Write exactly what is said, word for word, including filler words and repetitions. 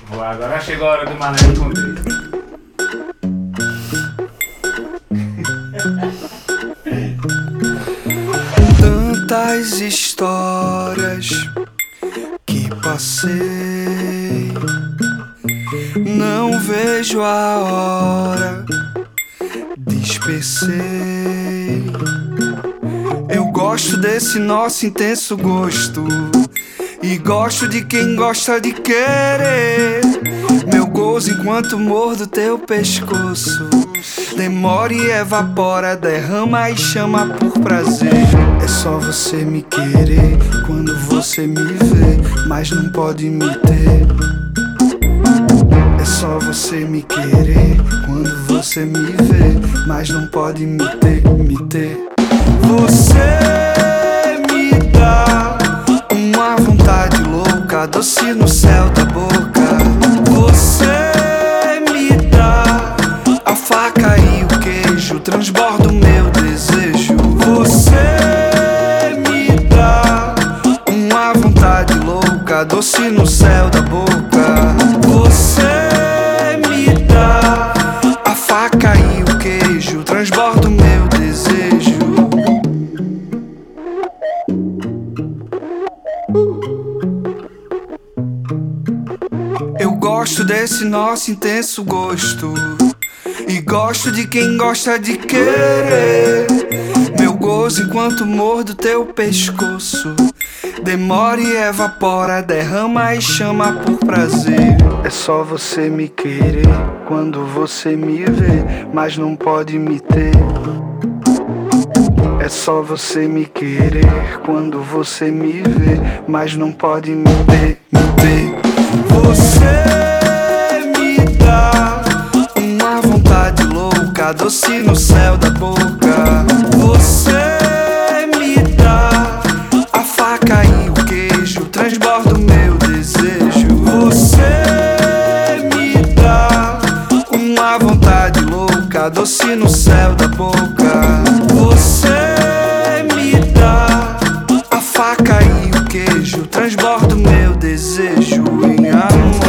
Boa, agora chegou a hora do Mané responder. Tantas histórias que passei, não vejo a hora, despecei. Eu gosto desse nosso intenso gosto e gosto de quem gosta de querer. Meu gozo enquanto mordo teu pescoço, demora e evapora, derrama e chama por prazer. É só você me querer quando você me vê, mas não pode me ter. É só você me querer quando você me vê, mas não pode me ter, me ter. Você me dá uma vontade louca, doce no céu da boca. Você me dá a faca e o queijo, transborda o meu desejo. Você me dá uma vontade louca, doce no céu da boca. Você me dá a faca e o queijo, transborda o meu desejo. Eu gosto desse nosso intenso gosto e gosto de quem gosta de querer. Meu gozo enquanto mordo teu pescoço, demora e evapora, derrama e chama por prazer. É só você me querer quando você me vê, mas não pode me ter. É só você me querer quando você me vê, mas não pode me ter, me ter. Você me dá uma vontade louca, doce no céu da boca. Você me dá a faca e o queijo, transborda o meu desejo. Você me dá uma vontade louca, doce no céu da boca. Você me dá a faca e o queijo, transborda o meu desejo em amor.